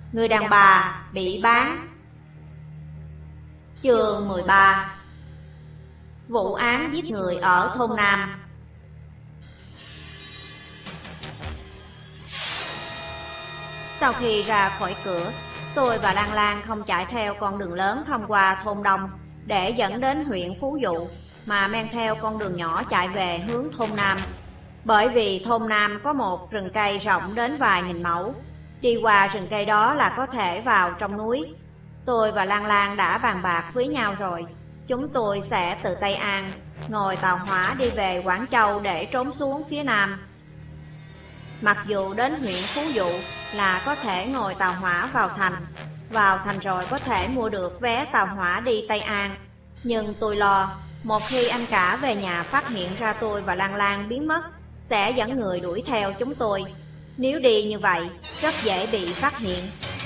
Người đàn bà bị bán. Chương 13. Vụ án giết người ở thôn Nam. Sau khi ra khỏi cửa, tôi và Lan Lan không chạy theo con đường lớn thông qua thôn Đông để dẫn đến huyện Phú Dụ, mà men theo con đường nhỏ chạy về hướng thôn Nam. Bởi vì thôn Nam có một rừng cây rộng đến vài nghìn mẫu, đi qua rừng cây đó là có thể vào trong núi. Tôi và Lan Lan đã bàn bạc với nhau rồi, chúng tôi sẽ từ Tây An ngồi tàu hỏa đi về Quảng Châu để trốn xuống phía Nam. Mặc dù đến huyện Phú Dụ là có thể ngồi tàu hỏa vào thành rồi có thể mua được vé tàu hỏa đi Tây An, nhưng tôi lo một khi anh cả về nhà phát hiện ra tôi và Lan Lan biến mất, sẽ dẫn người đuổi theo chúng tôi. Nếu đi như vậy, rất dễ bị phát hiện.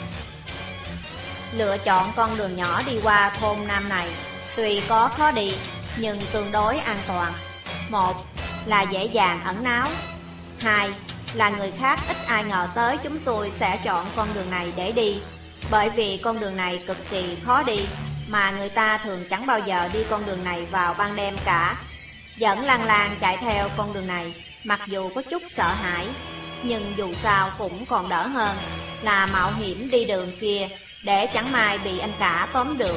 Lựa chọn con đường nhỏ đi qua thôn Nam này tuy có khó đi, nhưng tương đối an toàn. Một là dễ dàng ẩn náu. Hai là người khác ít ai ngờ tới chúng tôi sẽ chọn con đường này để đi, bởi vì con đường này cực kỳ khó đi, mà người ta thường chẳng bao giờ đi con đường này vào ban đêm cả. Dẫn Lan Lan chạy theo con đường này, mặc dù có chút sợ hãi, nhưng dù sao cũng còn đỡ hơn là mạo hiểm đi đường kia để chẳng may bị anh cả tóm được.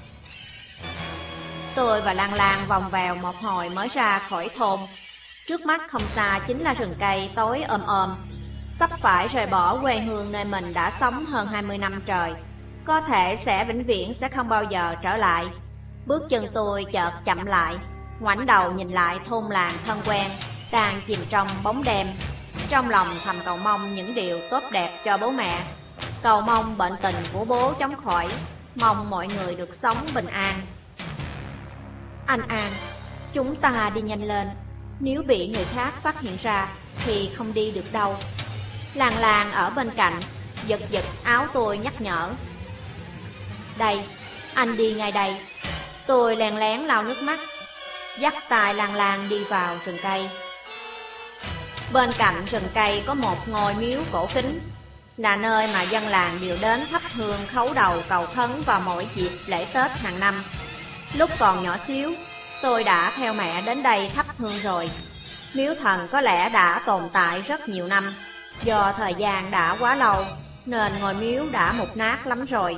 Tôi và Lan Lan vòng vèo một hồi mới ra khỏi thôn. Trước mắt không xa chính là rừng cây tối om, sắp phải rời bỏ quê hương nơi mình đã sống hơn 20 năm trời, có thể sẽ vĩnh viễn sẽ không bao giờ trở lại. Bước chân tôi chợt chậm lại, ngoảnh đầu nhìn lại thôn làng thân quen đang chìm trong bóng đêm. Trong lòng thầm cầu mong những điều tốt đẹp cho bố mẹ, cầu mong bệnh tình của bố chóng khỏi, mong mọi người được sống bình an. Anh An, chúng ta đi nhanh lên, nếu bị người khác phát hiện ra thì không đi được đâu. Lan Lan ở bên cạnh giật giật áo tôi nhắc nhở. Đây, anh đi ngay đây. Tôi lén lén lau nước mắt, dắt tay Lan Lan đi vào rừng cây. Bên cạnh rừng cây có một ngôi miếu cổ kính, là nơi mà dân làng đều đến thắp hương khấu đầu cầu khấn vào mỗi dịp lễ Tết hàng năm. Lúc còn nhỏ xíu, tôi đã theo mẹ đến đây thắp hương rồi. Miếu thần có lẽ đã tồn tại rất nhiều năm, do thời gian đã quá lâu nên ngôi miếu đã mục nát lắm rồi.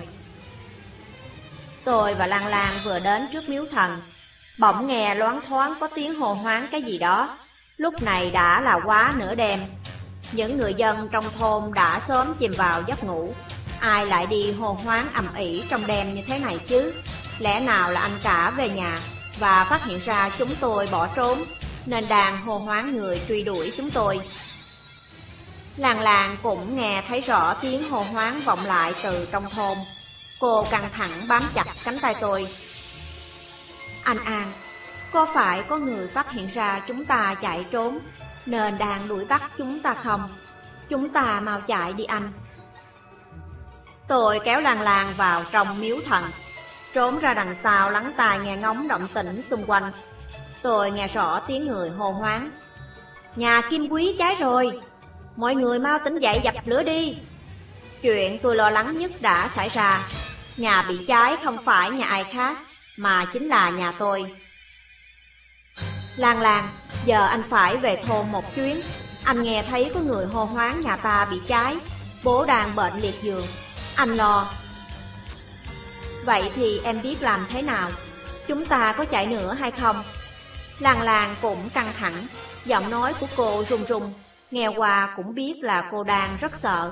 Tôi và Lan Lan vừa đến trước miếu thần, bỗng nghe loáng thoáng có tiếng hô hoán cái gì đó. Lúc này đã là quá nửa đêm, những người dân trong thôn đã sớm chìm vào giấc ngủ. Ai lại đi hô hoán ầm ĩ trong đêm như thế này chứ? Lẽ nào là anh cả về nhà và phát hiện ra chúng tôi bỏ trốn, nên đang hô hoán người truy đuổi chúng tôi. Lan Lan cũng nghe thấy rõ tiếng hô hoán vọng lại từ trong thôn. Cô căng thẳng bám chặt cánh tay tôi. Anh An, có phải có người phát hiện ra chúng ta chạy trốn nên đang đuổi bắt chúng ta không? Chúng ta mau chạy đi anh. Tôi kéo Lan Lan vào trong miếu thần, trốn ra đằng sau lắng tai nghe ngóng động tĩnh xung quanh. Tôi nghe rõ tiếng người hô hoán. Nhà Kim Quý cháy rồi, mọi người mau tỉnh dậy dập lửa đi. Chuyện tôi lo lắng nhất đã xảy ra. Nhà bị cháy không phải nhà ai khác, mà chính là nhà tôi. Lan Lan, giờ anh phải về thôn một chuyến. Anh nghe thấy có người hô hoán nhà ta bị cháy, bố đang bệnh liệt giường, anh lo. Vậy thì em biết làm thế nào? Chúng ta có chạy nữa hay không? Lan Lan cũng căng thẳng, giọng nói của cô run run, nghe qua cũng biết là cô đang rất sợ.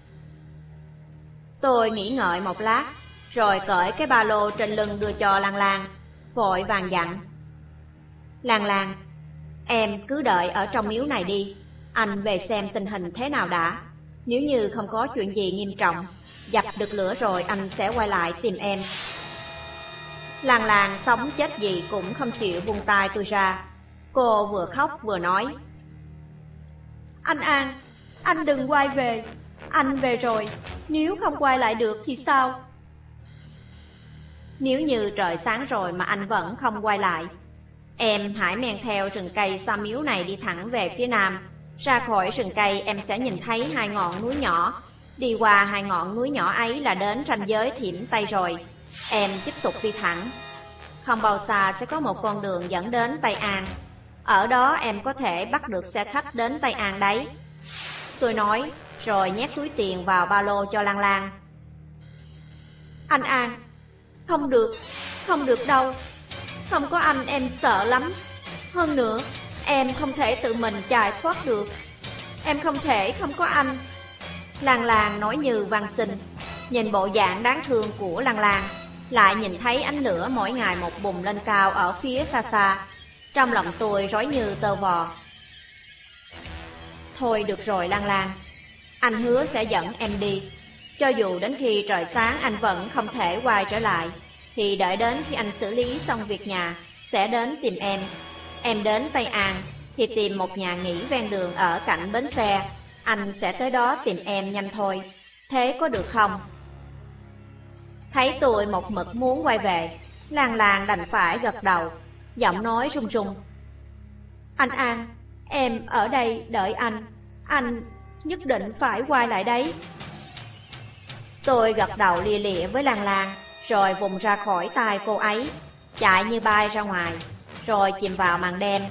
Tôi nghĩ ngợi một lát, rồi cởi cái ba lô trên lưng đưa cho Lan Lan, vội vàng dặn. Lan Lan, em cứ đợi ở trong miếu này đi, anh về xem tình hình thế nào đã. Nếu như không có chuyện gì nghiêm trọng, dập được lửa rồi anh sẽ quay lại tìm em. Lan Lan sống chết gì cũng không chịu buông tay tôi ra. Cô vừa khóc vừa nói. Anh An, anh đừng quay về. Anh về rồi, nếu không quay lại được thì sao? Nếu như trời sáng rồi mà anh vẫn không quay lại, em hãy men theo rừng cây xa miếu này đi thẳng về phía nam. Ra khỏi rừng cây em sẽ nhìn thấy hai ngọn núi nhỏ, Đi qua hai ngọn núi nhỏ ấy là đến ranh giới Thiểm Tây rồi. Em tiếp tục đi thẳng. Không bao xa sẽ có một con đường dẫn đến Tây An. Ở đó em có thể bắt được xe khách đến Tây An đấy. Tôi nói, rồi nhét túi tiền vào ba lô cho Lan Lan. Anh An, không được đâu. Không có anh em sợ lắm. Hơn nữa, em không thể tự mình chạy thoát được. Em không thể không có anh. Lan Lan nói như van xin. Nhìn bộ dạng đáng thương của Lan Lan, lại nhìn thấy ánh lửa mỗi ngày một bùng lên cao ở phía xa xa. Trong lòng tôi rối như tơ vò. Thôi được rồi Lan Lan, anh hứa sẽ dẫn em đi. Cho dù đến khi trời sáng anh vẫn không thể quay trở lại, thì đợi đến khi anh xử lý xong việc nhà, sẽ đến tìm em. Em đến Tây An, thì tìm một nhà nghỉ ven đường ở cạnh bến xe. Anh sẽ tới đó tìm em nhanh thôi. Thế có được không? Thấy tôi một mực muốn quay về, Lan Lan đành phải gật đầu, giọng nói run run. Anh An, em ở đây đợi anh nhất định phải quay lại đấy. Tôi gật đầu lia lịa với Lan Lan, rồi vùng ra khỏi tay cô ấy, chạy như bay ra ngoài, rồi chìm vào màn đêm.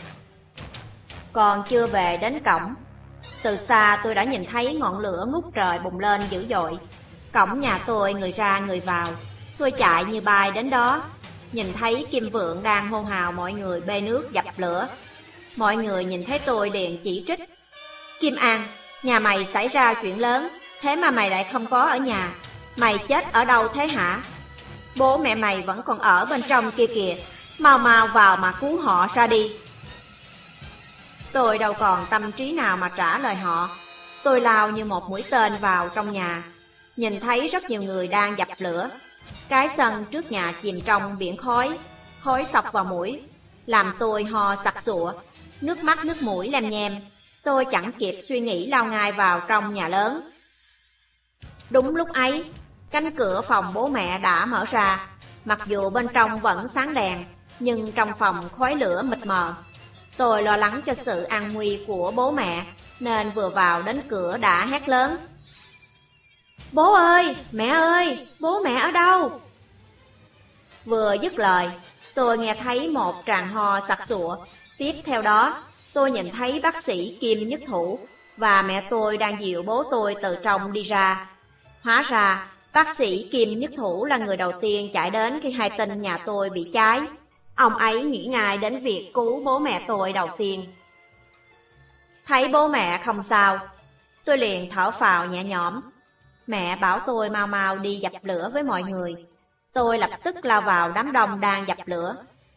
Còn chưa về đến cổng, từ xa tôi đã nhìn thấy ngọn lửa ngút trời bùng lên dữ dội. Cổng nhà tôi người ra người vào, tôi chạy như bay đến đó, nhìn thấy Kim Vượng đang hô hào mọi người bê nước dập lửa. Mọi người nhìn thấy tôi liền chỉ trích. Kim An, nhà mày xảy ra chuyện lớn, thế mà mày lại không có ở nhà. Mày chết ở đâu thế hả? Bố mẹ mày vẫn còn ở bên trong kia kìa, mau mau vào mà cứu họ ra đi. Tôi đâu còn tâm trí nào mà trả lời họ. Tôi lao như một mũi tên vào trong nhà, nhìn thấy rất nhiều người đang dập lửa. Cái sân trước nhà chìm trong biển khói, khói xộc vào mũi, làm tôi ho sặc sụa, nước mắt nước mũi lem nhem. Tôi chẳng kịp suy nghĩ lao ngay vào trong nhà lớn. Đúng lúc ấy, cánh cửa phòng bố mẹ đã mở ra. Mặc dù bên trong vẫn sáng đèn, nhưng trong phòng khói lửa mịt mờ. Tôi lo lắng cho sự an nguy của bố mẹ, nên vừa vào đến cửa đã hét lớn. Bố ơi, mẹ ơi, bố mẹ ở đâu? Vừa dứt lời, tôi nghe thấy một tràng ho sặc sụa. Tiếp theo đó, tôi nhìn thấy bác sĩ Kim Nhất Thủ và mẹ tôi đang dìu bố tôi từ trong đi ra. Hóa ra, bác sĩ Kim Nhất Thủ là người đầu tiên chạy đến khi hay tin nhà tôi bị cháy. Ông ấy nghĩ ngay đến việc cứu bố mẹ tôi đầu tiên. Thấy bố mẹ không sao, tôi liền thở phào nhẹ nhõm. Mẹ bảo tôi mau mau đi dập lửa với mọi người. Tôi lập tức lao vào đám đông đang dập lửa.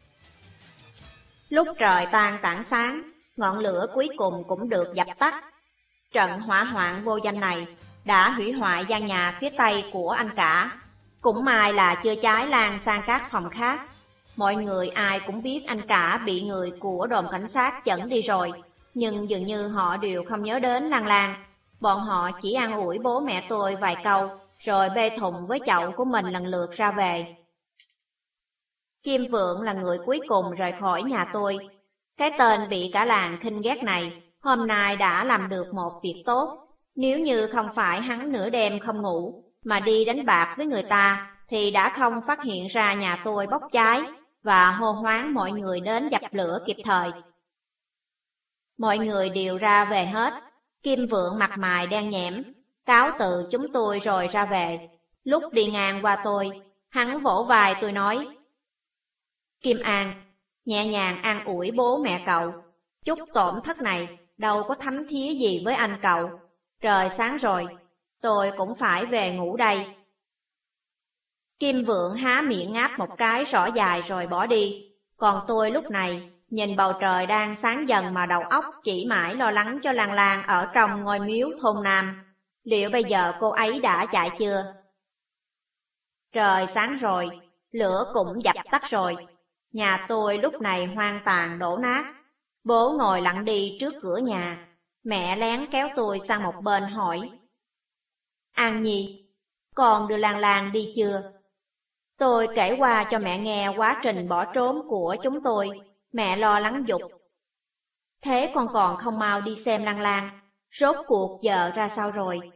Lúc trời tan tảng sáng, ngọn lửa cuối cùng cũng được dập tắt. Trận hỏa hoạn vô danh này đã hủy hoại gian nhà phía tây của anh cả. Cũng may là chưa cháy lan sang các phòng khác. Mọi người ai cũng biết anh cả bị người của đồn cảnh sát dẫn đi rồi, nhưng dường như họ đều không nhớ đến Lan Lan. Bọn họ chỉ an ủi bố mẹ tôi vài câu, rồi bê thùng với chậu của mình lần lượt ra về. Kim Vượng là người cuối cùng rời khỏi nhà tôi. Cái tên bị cả làng khinh ghét này, hôm nay đã làm được một việc tốt. Nếu như không phải hắn nửa đêm không ngủ, mà đi đánh bạc với người ta, thì đã không phát hiện ra nhà tôi bốc cháy, và hô hoán mọi người đến dập lửa kịp thời. Mọi người đều ra về hết. Kim Vượng mặt mày đen nhẽm, cáo từ chúng tôi rồi ra về. Lúc đi ngang qua tôi, hắn vỗ vai tôi nói. Kim An, nhẹ nhàng an ủi bố mẹ cậu. Chút tổn thất này đâu có thấm thía gì với anh cậu. Trời sáng rồi, tôi cũng phải về ngủ đây. Kim Vượng há miệng ngáp một cái rõ dài rồi bỏ đi. Còn tôi lúc này nhìn bầu trời đang sáng dần mà đầu óc chỉ mãi lo lắng cho Lan Lan ở trong ngôi miếu thôn Nam. Liệu bây giờ cô ấy đã chạy chưa? Trời sáng rồi, lửa cũng dập tắt rồi. Nhà tôi lúc này hoang tàn đổ nát. Bố ngồi lặng đi trước cửa nhà. Mẹ lén kéo tôi sang một bên hỏi. An Nhi, con đưa Lan Lan đi chưa? Tôi kể qua cho mẹ nghe quá trình bỏ trốn của chúng tôi. Mẹ lo lắng giục. Thế con còn không mau đi xem Lan Lan, rốt cuộc giờ ra sao rồi?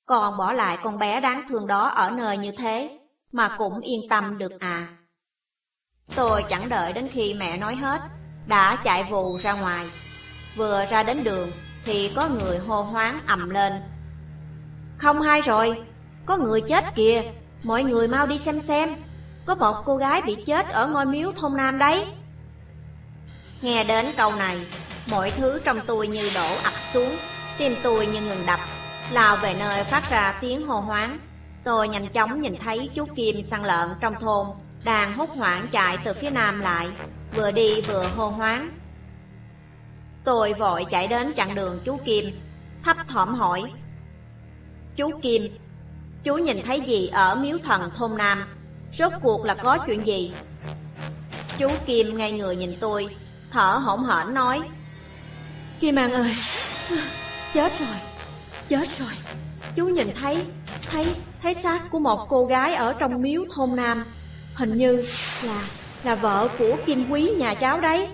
còn bỏ lại con bé đáng thương đó ở nơi như thế, mà cũng yên tâm được à? Tôi chẳng đợi đến khi mẹ nói hết, đã chạy vù ra ngoài. Vừa ra đến đường thì có người hô hoáng ầm lên: "Không hay rồi, có người chết kìa, mọi người mau đi xem, có một cô gái bị chết ở ngôi miếu thôn Nam đấy." Nghe đến câu này, mọi thứ trong tôi như đổ ập xuống, tim tôi như ngừng đập, lao về nơi phát ra tiếng hô hoáng. Tôi nhanh chóng nhìn thấy chú Kim săn lợn trong thôn đang hốt hoảng chạy từ phía nam lại, vừa đi vừa hô hoáng. Tôi vội chạy đến chặn đường chú Kim, thấp thỏm hỏi: "Chú Kim, chú nhìn thấy gì ở miếu thần thôn Nam? Rốt cuộc là có chuyện gì?" Chú Kim ngay người nhìn tôi, thở hổn hển nói: "Kim An ơi, chết rồi, chú nhìn thấy xác của một cô gái ở trong miếu thôn Nam, hình như là vợ của Kim Quý nhà cháu đấy."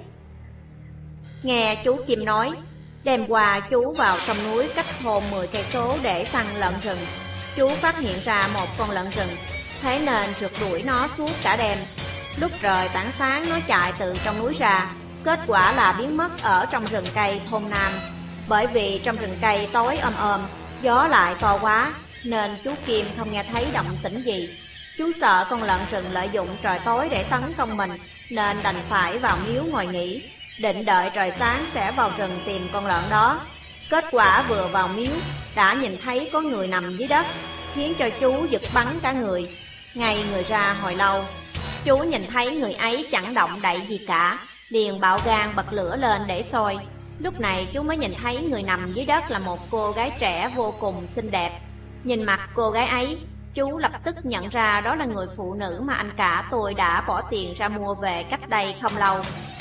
Nghe chú Kim nói, đêm qua chú vào trong núi cách thôn 10 cây số để săn lợn rừng. Chú phát hiện ra một con lợn rừng, thế nên rượt đuổi nó suốt cả đêm. Lúc trời tảng sáng nó chạy từ trong núi ra, kết quả là biến mất ở trong rừng cây thôn Nam. Bởi vì trong rừng cây tối om, gió lại to quá, nên chú Kim không nghe thấy động tĩnh gì. Chú sợ con lợn rừng lợi dụng trời tối để tấn công mình, nên đành phải vào miếu ngồi nghỉ, định đợi trời sáng sẽ vào rừng tìm con lợn đó. Kết quả vừa vào miếu đã nhìn thấy có người nằm dưới đất, khiến cho chú giật bắn cả người. Ngay người ra hồi lâu, chú nhìn thấy người ấy chẳng động đậy gì cả, liền bạo gan bật lửa lên để soi. Lúc này chú mới nhìn thấy người nằm dưới đất là một cô gái trẻ vô cùng xinh đẹp. Nhìn mặt cô gái ấy, chú lập tức nhận ra đó là người phụ nữ mà anh cả tôi đã bỏ tiền ra mua về cách đây không lâu.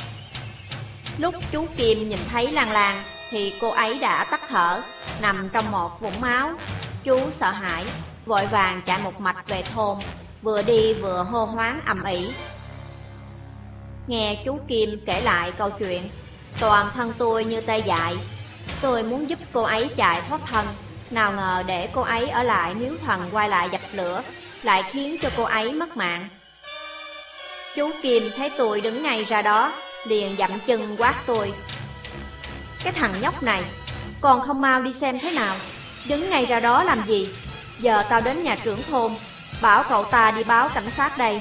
Lúc chú Kim nhìn thấy Lan Lan thì cô ấy đã tắt thở, nằm trong một vũng máu. Chú sợ hãi, vội vàng chạy một mạch về thôn, vừa đi vừa hô hoáng ầm ĩ. Nghe chú Kim kể lại câu chuyện, toàn thân tôi như tê dại. Tôi muốn giúp cô ấy chạy thoát thân, nào ngờ để cô ấy ở lại miếu thần quay lại dập lửa, lại khiến cho cô ấy mất mạng. Chú Kim thấy tôi đứng ngay ra đó, liền dậm chân quát tôi: "Cái thằng nhóc này, còn không mau đi xem thế nào, đứng ngay ra đó làm gì? Giờ tao đến nhà trưởng thôn, bảo cậu ta đi báo cảnh sát đây."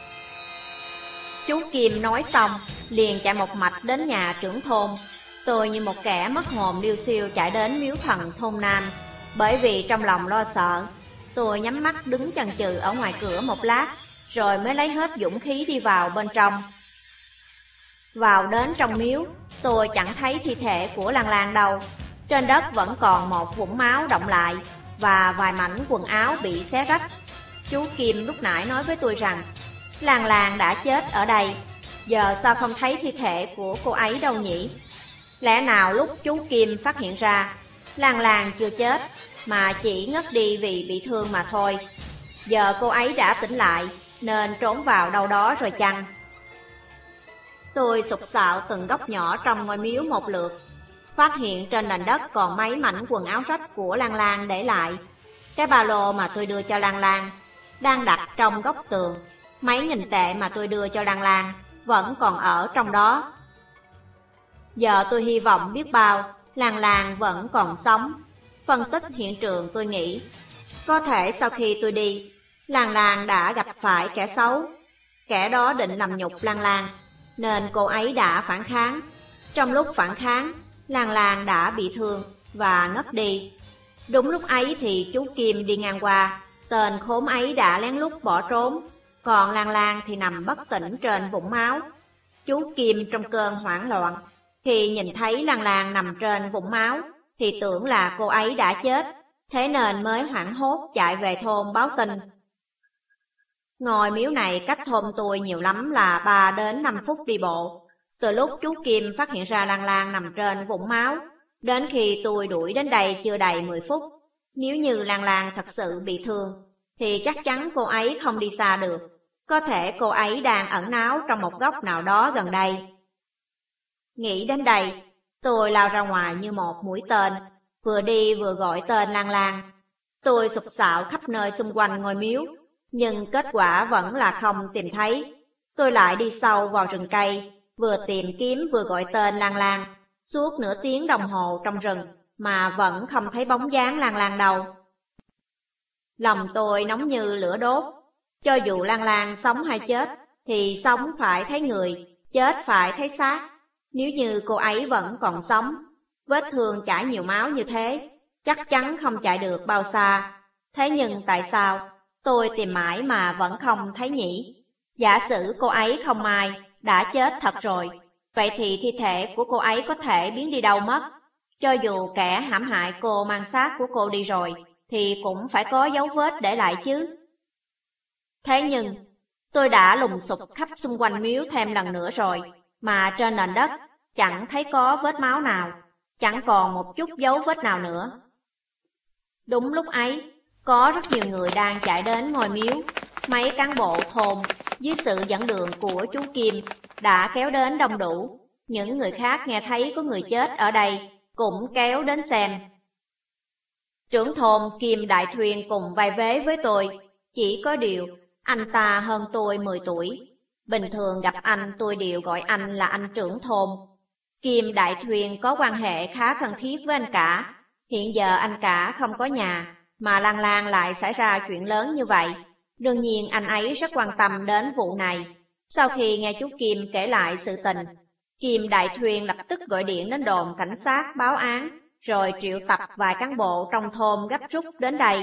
Chú Kim nói xong, liền chạy một mạch đến nhà trưởng thôn. Tôi như một kẻ mất hồn liêu xiêu chạy đến miếu thần thôn Nam. Bởi vì trong lòng lo sợ, tôi nhắm mắt đứng chần chừ ở ngoài cửa một lát, rồi mới lấy hết dũng khí đi vào bên trong. Vào đến trong miếu, tôi chẳng thấy thi thể của Lan Lan đâu. Trên đất vẫn còn một vũng máu đọng lại và vài mảnh quần áo bị xé rách. Chú Kim lúc nãy nói với tôi rằng Lan Lan đã chết ở đây, giờ sao không thấy thi thể của cô ấy đâu nhỉ? Lẽ nào lúc chú Kim phát hiện ra Lan Lan chưa chết, mà chỉ ngất đi vì bị thương mà thôi. Giờ cô ấy đã tỉnh lại, nên trốn vào đâu đó rồi chăng? Tôi sục sạo từng góc nhỏ trong ngôi miếu một lượt, phát hiện trên nền đất còn mấy mảnh quần áo rách của Lan Lan để lại. Cái ba lô mà tôi đưa cho Lan Lan đang đặt trong góc tường. Mấy nghìn tệ mà tôi đưa cho Lan Lan vẫn còn ở trong đó. Giờ tôi hy vọng biết bao Lan Lan vẫn còn sống. Phân tích hiện trường tôi nghĩ, có thể sau khi tôi đi, Lan Lan đã gặp phải kẻ xấu. Kẻ đó định làm nhục Lan Lan, nên cô ấy đã phản kháng. Trong lúc phản kháng, Lan Lan đã bị thương và ngất đi. Đúng lúc ấy thì chú Kim đi ngang qua, tên khốn ấy đã lén lút bỏ trốn, còn Lan Lan thì nằm bất tỉnh trên vũng máu. Chú Kim trong cơn hoảng loạn, khi nhìn thấy Lan Lan nằm trên vũng máu thì tưởng là cô ấy đã chết, thế nên mới hoảng hốt chạy về thôn báo tin. Ngôi miếu này cách thôn tôi nhiều lắm là 3 đến 5 phút đi bộ. Từ lúc chú Kim phát hiện ra Lan Lan nằm trên vũng máu, đến khi tôi đuổi đến đây chưa đầy 10 phút. Nếu như Lan Lan thật sự bị thương, thì chắc chắn cô ấy không đi xa được. Có thể cô ấy đang ẩn náu trong một góc nào đó gần đây. Nghĩ đến đây, tôi lao ra ngoài như một mũi tên, vừa đi vừa gọi tên Lan Lan. Tôi sục sạo khắp nơi xung quanh ngôi miếu, nhưng kết quả vẫn là không tìm thấy. Tôi lại đi sâu vào rừng cây, vừa tìm kiếm vừa gọi tên Lan Lan, suốt nửa tiếng đồng hồ trong rừng mà vẫn không thấy bóng dáng Lan Lan đâu. Lòng tôi nóng như lửa đốt, cho dù Lan Lan sống hay chết thì sống phải thấy người, chết phải thấy xác. Nếu như cô ấy vẫn còn sống, vết thương chảy nhiều máu như thế, chắc chắn không chạy được bao xa. Thế nhưng tại sao tôi tìm mãi mà vẫn không thấy nhỉ? Giả sử cô ấy không may đã chết thật rồi, vậy thì thi thể của cô ấy có thể biến đi đâu mất? Cho dù kẻ hãm hại cô mang xác của cô đi rồi, thì cũng phải có dấu vết để lại chứ. Thế nhưng, tôi đã lùng sục khắp xung quanh miếu thêm lần nữa rồi, mà trên nền đất chẳng thấy có vết máu nào, chẳng còn một chút dấu vết nào nữa. Đúng lúc ấy, có rất nhiều người đang chạy đến ngôi miếu. Mấy cán bộ thôn dưới sự dẫn đường của chú Kim đã kéo đến đông đủ. Những người khác nghe thấy có người chết ở đây cũng kéo đến xem. Trưởng thôn Kim Đại Thuyền cùng vai vế với tôi, chỉ có điều anh ta hơn tôi 10 tuổi. Bình thường gặp anh tôi đều gọi anh là anh trưởng thôn. Kim Đại Thuyền có quan hệ khá thân thiết với anh cả. Hiện giờ anh cả không có nhà, mà Lan Lan lại xảy ra chuyện lớn như vậy. Đương nhiên anh ấy rất quan tâm đến vụ này. Sau khi nghe chú Kim kể lại sự tình, Kim Đại Thuyền lập tức gọi điện đến đồn cảnh sát báo án, rồi triệu tập vài cán bộ trong thôn gấp rút đến đây.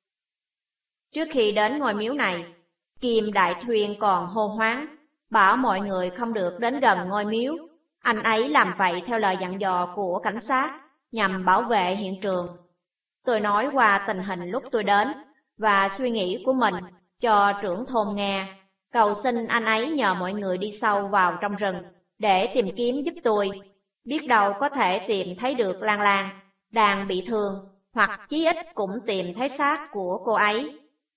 Trước khi đến ngôi miếu này, Kim Đại Thuyền còn hô hoáng, bảo mọi người không được đến gần ngôi miếu. Anh ấy làm vậy theo lời dặn dò của cảnh sát, nhằm bảo vệ hiện trường. Tôi nói qua tình hình lúc tôi đến, và suy nghĩ của mình cho trưởng thôn nghe, cầu xin anh ấy nhờ mọi người đi sâu vào trong rừng, để tìm kiếm giúp tôi. Biết đâu có thể tìm thấy được Lan Lan đang bị thương, hoặc chí ít cũng tìm thấy xác của cô ấy.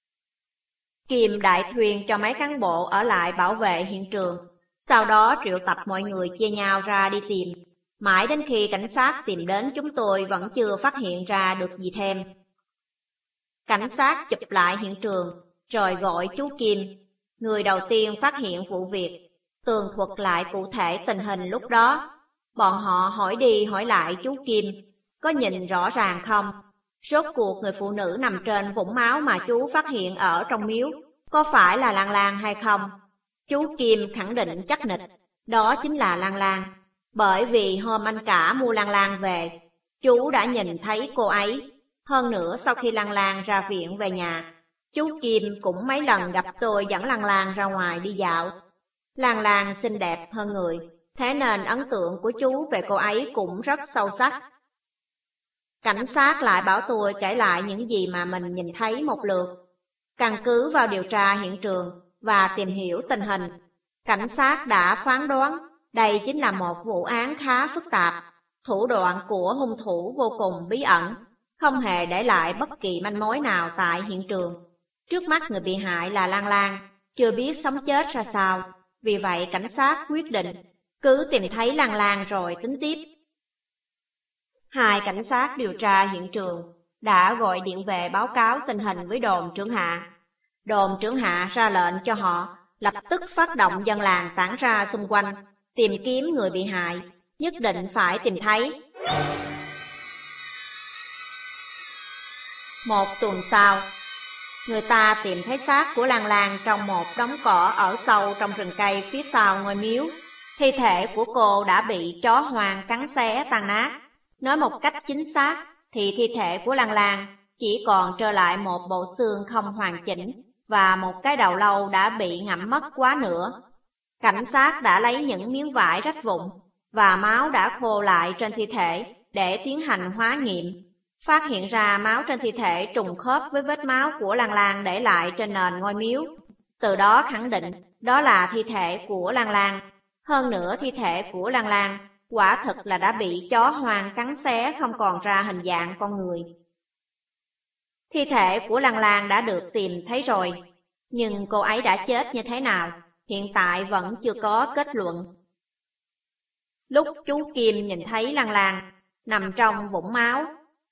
Kim Đại Thuyền cho mấy cán bộ ở lại bảo vệ hiện trường, sau đó triệu tập mọi người chia nhau ra đi tìm. Mãi đến khi cảnh sát tìm đến chúng tôi vẫn chưa phát hiện ra được gì thêm. Cảnh sát chụp lại hiện trường, rồi gọi chú Kim, người đầu tiên phát hiện vụ việc, tường thuật lại cụ thể tình hình lúc đó. Bọn họ hỏi đi hỏi lại chú Kim, có nhìn rõ ràng không? Rốt cuộc người phụ nữ nằm trên vũng máu mà chú phát hiện ở trong miếu, có phải là Lan Lan hay không? Chú Kim khẳng định chắc nịch, đó chính là Lan Lan. Bởi vì hôm anh cả mua Lan Lan về, chú đã nhìn thấy cô ấy. Hơn nữa sau khi Lan Lan ra viện về nhà, chú Kim cũng mấy lần gặp tôi dẫn Lan Lan ra ngoài đi dạo. Lan Lan xinh đẹp hơn người, thế nên ấn tượng của chú về cô ấy cũng rất sâu sắc. Cảnh sát lại bảo tôi kể lại những gì mà mình nhìn thấy một lượt. Căn cứ vào điều tra hiện trường và tìm hiểu tình hình, cảnh sát đã phán đoán đây chính là một vụ án khá phức tạp. Thủ đoạn của hung thủ vô cùng bí ẩn, không hề để lại bất kỳ manh mối nào tại hiện trường. Trước mắt người bị hại là Lan Lan, chưa biết sống chết ra sao, vì vậy cảnh sát quyết định cứ tìm thấy Lan Lan rồi tính tiếp. Hai cảnh sát điều tra hiện trường đã gọi điện về báo cáo tình hình với đồn trưởng hạ. Đồn trưởng hạ ra lệnh cho họ lập tức phát động dân làng tản ra xung quanh, tìm kiếm người bị hại, nhất định phải tìm thấy. Một tuần sau, người ta tìm thấy xác của Lan Lan trong một đống cỏ ở sâu trong rừng cây phía sau ngôi miếu. Thi thể của cô đã bị chó hoang cắn xé tan nát. Nói một cách chính xác thì thi thể của Lan Lan chỉ còn trơ lại một bộ xương không hoàn chỉnh và một cái đầu lâu đã bị ngậm mất quá nửa. Cảnh sát đã lấy những miếng vải rách vụn và máu đã khô lại trên thi thể để tiến hành hóa nghiệm. Phát hiện ra máu trên thi thể trùng khớp với vết máu của Lan Lan để lại trên nền ngôi miếu. Từ đó khẳng định đó là thi thể của Lan Lan. Hơn nữa thi thể của Lan Lan quả thực là đã bị chó hoang cắn xé không còn ra hình dạng con người. Thi thể của Lan Lan đã được tìm thấy rồi, nhưng cô ấy đã chết như thế nào, hiện tại vẫn chưa có kết luận. Lúc chú Kim nhìn thấy Lan Lan nằm trong vũng máu,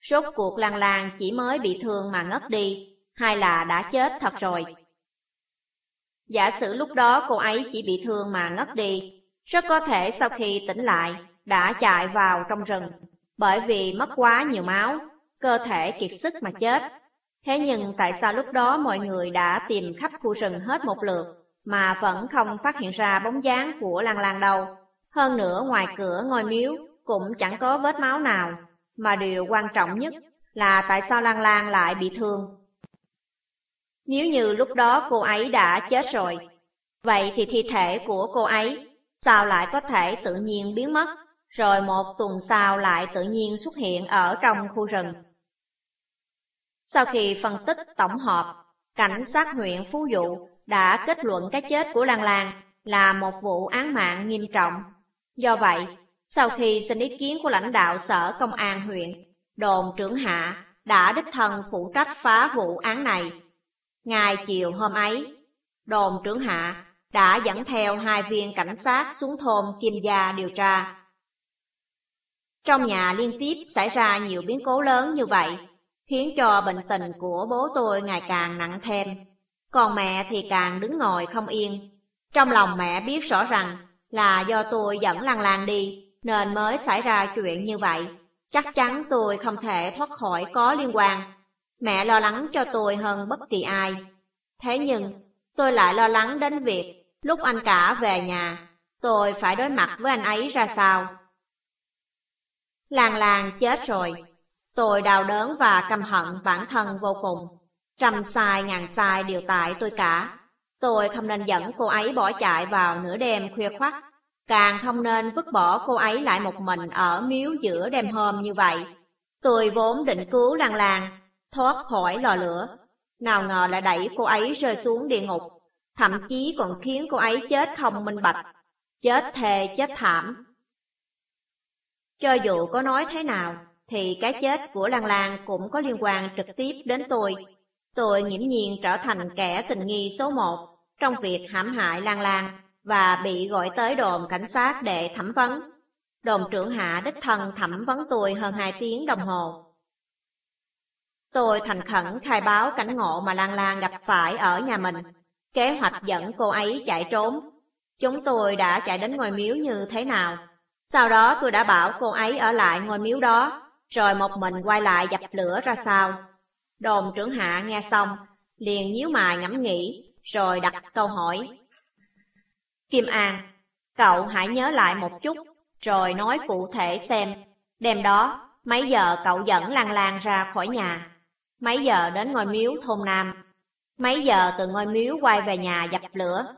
Rốt cuộc Lan Lan chỉ mới bị thương mà ngất đi, hay là đã chết thật rồi? Giả sử lúc đó cô ấy chỉ bị thương mà ngất đi, rất có thể sau khi tỉnh lại đã chạy vào trong rừng, bởi vì mất quá nhiều máu, cơ thể kiệt sức mà chết. Thế nhưng tại sao lúc đó mọi người đã tìm khắp khu rừng hết một lượt mà vẫn không phát hiện ra bóng dáng của Lan Lan đâu? Hơn nữa ngoài cửa ngôi miếu cũng chẳng có vết máu nào, mà điều quan trọng nhất là tại sao Lan Lan lại bị thương? Nếu như lúc đó cô ấy đã chết rồi, vậy thì thi thể của cô ấy sao lại có thể tự nhiên biến mất, rồi một tuần sau lại tự nhiên xuất hiện ở trong khu rừng? Sau khi phân tích tổng hợp, cảnh sát huyện Phú Dụ đã kết luận cái chết của Lan Lan là một vụ án mạng nghiêm trọng. Do vậy, sau khi xin ý kiến của lãnh đạo sở công an huyện, đồn trưởng Hạ đã đích thân phụ trách phá vụ án này. Ngay chiều hôm ấy, đồn trưởng Hạ đã dẫn theo 2 viên cảnh sát xuống thôn Kim Gia điều tra. Trong nhà liên tiếp xảy ra nhiều biến cố lớn như vậy, khiến cho bệnh tình của bố tôi ngày càng nặng thêm. Còn mẹ thì càng đứng ngồi không yên. Trong lòng mẹ biết rõ rằng là do tôi dẫn Lan Lan đi nên mới xảy ra chuyện như vậy. Chắc chắn tôi không thể thoát khỏi có liên quan. Mẹ lo lắng cho tôi hơn bất kỳ ai. Thế nhưng tôi lại lo lắng đến việc lúc anh cả về nhà, tôi phải đối mặt với anh ấy ra sao. Lan Lan chết rồi. Tôi đau đớn và căm hận bản thân vô cùng. Trăm sai ngàn sai đều tại tôi cả. Tôi không nên dẫn cô ấy bỏ chạy vào nửa đêm khuya khoắt, càng không nên vứt bỏ cô ấy lại một mình ở miếu giữa đêm hôm như vậy. Tôi vốn định cứu Lan Lan thoát khỏi lò lửa, nào ngờ lại đẩy cô ấy rơi xuống địa ngục, thậm chí còn khiến cô ấy chết không minh bạch, chết thề chết thảm. Cho dù có nói thế nào, thì cái chết của Lan Lan cũng có liên quan trực tiếp đến tôi. Tôi nghiễm nhiên trở thành kẻ tình nghi số 1 trong việc hãm hại Lan Lan và bị gọi tới đồn cảnh sát để thẩm vấn. Đồn trưởng Hạ đích thân thẩm vấn tôi hơn 2 tiếng đồng hồ. Tôi thành khẩn khai báo cảnh ngộ mà Lan Lan gặp phải ở nhà mình, kế hoạch dẫn cô ấy chạy trốn. Chúng tôi đã chạy đến ngôi miếu như thế nào. Sau đó tôi đã bảo cô ấy ở lại ngôi miếu đó, rồi một mình quay lại dập lửa ra sao. Đồn trưởng Hạ nghe xong, liền nhíu mày ngẫm nghĩ, rồi đặt câu hỏi. Kim An, cậu hãy nhớ lại một chút, rồi nói cụ thể xem, đêm đó, mấy giờ cậu dẫn Lan Lan ra khỏi nhà, mấy giờ đến ngôi miếu thôn Nam, mấy giờ từ ngôi miếu quay về nhà dập lửa.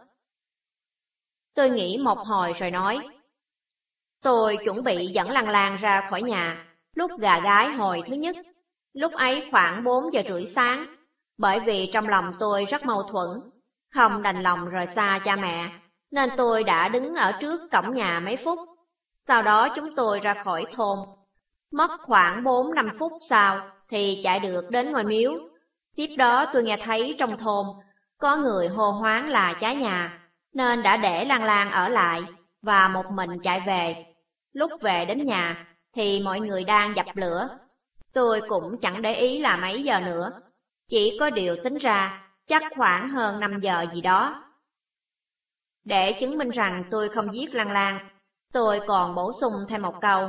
Tôi nghĩ một hồi rồi nói. Tôi chuẩn bị dẫn Lan Lan ra khỏi nhà lúc gà gái hồi thứ nhất, lúc ấy khoảng 4 giờ rưỡi sáng, bởi vì trong lòng tôi rất mâu thuẫn, không đành lòng rời xa cha mẹ, nên tôi đã đứng ở trước cổng nhà mấy phút. Sau đó chúng tôi ra khỏi thôn. Mất khoảng 4-5 phút sau thì chạy được đến ngôi miếu. Tiếp đó tôi nghe thấy trong thôn có người hô hoán là cháy nhà, nên đã để Lan Lan ở lại và một mình chạy về. Lúc về đến nhà thì mọi người đang dập lửa. Tôi cũng chẳng để ý là mấy giờ nữa, chỉ có điều tính ra chắc khoảng hơn 5 giờ gì đó. Để chứng minh rằng tôi không giết Lan Lan, tôi còn bổ sung thêm một câu.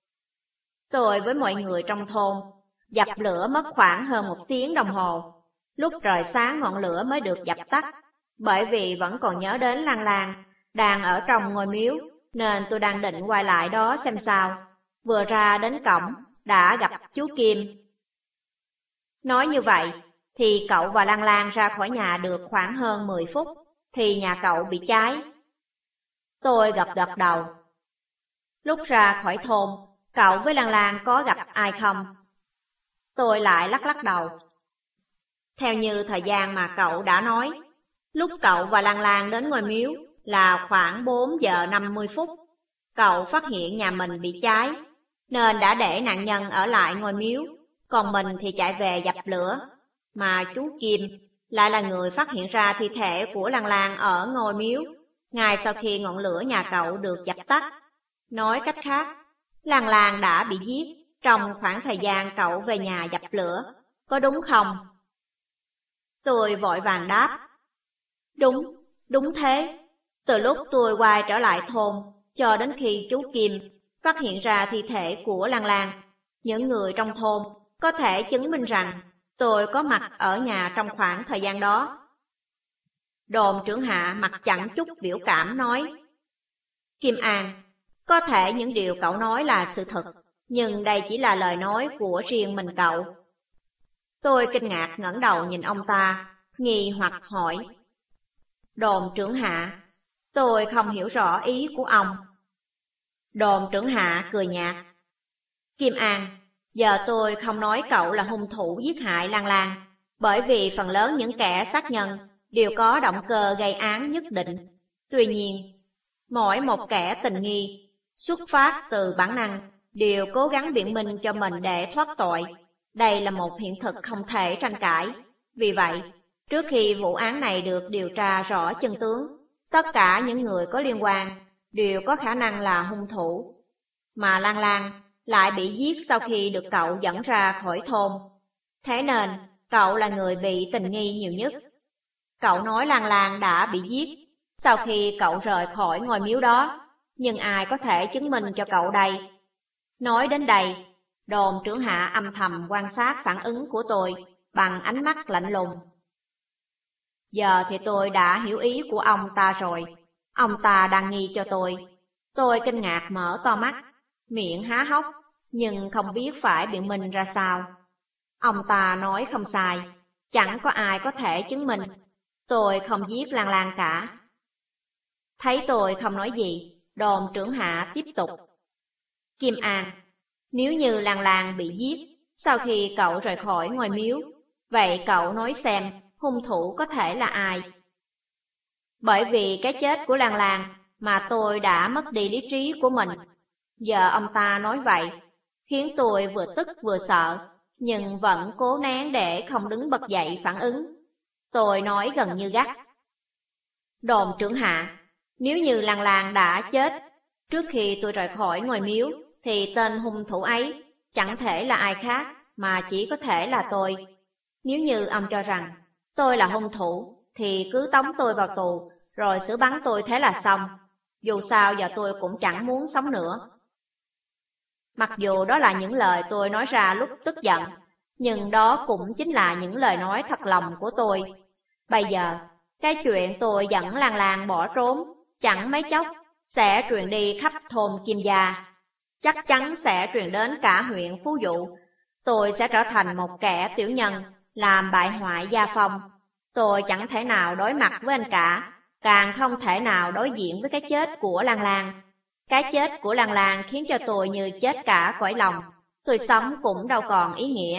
Tôi với mọi người trong thôn dập lửa mất khoảng hơn 1 tiếng đồng hồ. Lúc trời sáng ngọn lửa mới được dập tắt, bởi vì vẫn còn nhớ đến Lan Lan đang ở trong ngôi miếu, nên tôi đang định quay lại đó xem sao. Vừa ra đến cổng, đã gặp chú Kim. Nói như vậy, thì cậu và Lan Lan ra khỏi nhà được khoảng hơn 10 phút, thì nhà cậu bị cháy. Tôi gật đầu. Lúc ra khỏi thôn, cậu với Lan Lan có gặp ai không? Tôi lại lắc đầu. Theo như thời gian mà cậu đã nói, lúc cậu và Lan Lan đến ngôi miếu là khoảng 4 giờ 50 phút. Cậu phát hiện nhà mình bị cháy, nên đã để nạn nhân ở lại ngôi miếu, còn mình thì chạy về dập lửa. Mà chú Kim lại là người phát hiện ra thi thể của Lan Lan ở ngôi miếu, ngay sau khi ngọn lửa nhà cậu được dập tắt. Nói cách khác, Lan Lan đã bị giết, trong khoảng thời gian cậu về nhà dập lửa, có đúng không? Tôi vội vàng đáp. Đúng thế. Từ lúc tôi quay trở lại thôn, cho đến khi chú Kim phát hiện ra thi thể của Lan Lan, những người trong thôn có thể chứng minh rằng tôi có mặt ở nhà trong khoảng thời gian đó. Đồn trưởng Hạ mặt chẳng chút biểu cảm nói. Kim An, có thể những điều cậu nói là sự thật, nhưng đây chỉ là lời nói của riêng mình cậu. Tôi kinh ngạc ngẩng đầu nhìn ông ta, nghi hoặc hỏi. Đồn trưởng Hạ, tôi không hiểu rõ ý của ông. Đồn trưởng Hạ cười nhạt. Kim An, giờ tôi không nói cậu là hung thủ giết hại Lan Lan, bởi vì phần lớn những kẻ sát nhân đều có động cơ gây án nhất định. Tuy nhiên, mỗi một kẻ tình nghi xuất phát từ bản năng đều cố gắng biện minh cho mình để thoát tội. Đây là một hiện thực không thể tranh cãi. Vì vậy, trước khi vụ án này được điều tra rõ chân tướng, tất cả những người có liên quan đều có khả năng là hung thủ. Mà Lan Lan lại bị giết sau khi được cậu dẫn ra khỏi thôn. Thế nên, cậu là người bị tình nghi nhiều nhất. Cậu nói Lan Lan đã bị giết sau khi cậu rời khỏi ngôi miếu đó, nhưng ai có thể chứng minh cho cậu đây? Nói đến đây, đồn trưởng Hạ âm thầm quan sát phản ứng của tôi bằng ánh mắt lạnh lùng. Giờ thì tôi đã hiểu ý của ông ta rồi. Ông ta đang nghi cho tôi. Tôi kinh ngạc mở to mắt, miệng há hốc, nhưng không biết phải biện minh ra sao. Ông ta nói không sai, chẳng có ai có thể chứng minh tôi không giết Lan Lan cả. Thấy tôi không nói gì, đồn trưởng Hạ tiếp tục. Kim An, nếu như Lan Lan bị giết sau khi cậu rời khỏi ngôi miếu, vậy cậu nói xem hung thủ có thể là ai? Bởi vì cái chết của Lan Lan mà tôi đã mất đi lý trí của mình. Giờ ông ta nói vậy, khiến tôi vừa tức vừa sợ, nhưng vẫn cố nén để không đứng bật dậy phản ứng. Tôi nói gần như gắt. Đồn trưởng Hạ, nếu như Lan Lan đã chết trước khi tôi rời khỏi ngôi miếu, thì tên hung thủ ấy chẳng thể là ai khác mà chỉ có thể là tôi. Nếu như ông cho rằng tôi là hung thủ, thì cứ tống tôi vào tù, rồi xử bắn tôi thế là xong. Dù sao giờ tôi cũng chẳng muốn sống nữa. Mặc dù đó là những lời tôi nói ra lúc tức giận, nhưng đó cũng chính là những lời nói thật lòng của tôi. Bây giờ, cái chuyện tôi dẫn Lan Lan bỏ trốn, chẳng mấy chốc sẽ truyền đi khắp thôn Kim Gia. Chắc chắn sẽ truyền đến cả huyện Phú Dụ. Tôi sẽ trở thành một kẻ tiểu nhân, làm bại hoại gia phong. Tôi chẳng thể nào đối mặt với anh cả, càng không thể nào đối diện với cái chết của Lan Lan. Cái chết của Lan Lan khiến cho tôi như chết cả cõi lòng, tôi sống cũng đâu còn ý nghĩa.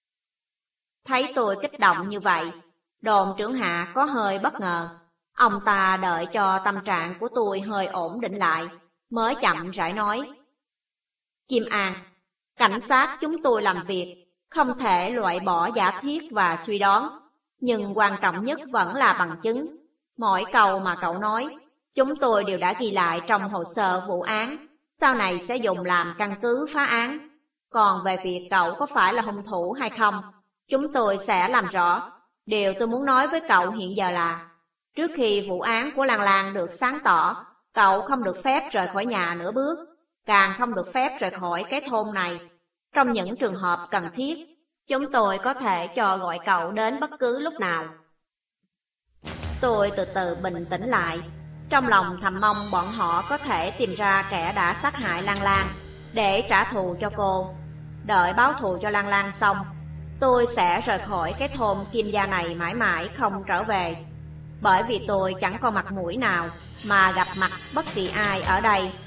Thấy tôi kích động như vậy, đồn trưởng Hạ có hơi bất ngờ. Ông ta đợi cho tâm trạng của tôi hơi ổn định lại, mới chậm rãi nói. Kim An, cảnh sát chúng tôi làm việc, không thể loại bỏ giả thiết và suy đoán, nhưng quan trọng nhất vẫn là bằng chứng. Mỗi câu mà cậu nói, chúng tôi đều đã ghi lại trong hồ sơ vụ án, sau này sẽ dùng làm căn cứ phá án. Còn về việc cậu có phải là hung thủ hay không, chúng tôi sẽ làm rõ. Điều tôi muốn nói với cậu hiện giờ là, trước khi vụ án của Lan Lan được sáng tỏ, cậu không được phép rời khỏi nhà nửa bước, càng không được phép rời khỏi cái thôn này. Trong những trường hợp cần thiết, chúng tôi có thể cho gọi cậu đến bất cứ lúc nào. Tôi từ từ bình tĩnh lại, trong lòng thầm mong bọn họ có thể tìm ra kẻ đã sát hại Lan Lan để trả thù cho cô. Đợi báo thù cho Lan Lan xong, tôi sẽ rời khỏi cái thôn Kim Gia này mãi mãi không trở về. Bởi vì tôi chẳng có mặt mũi nào mà gặp mặt bất kỳ ai ở đây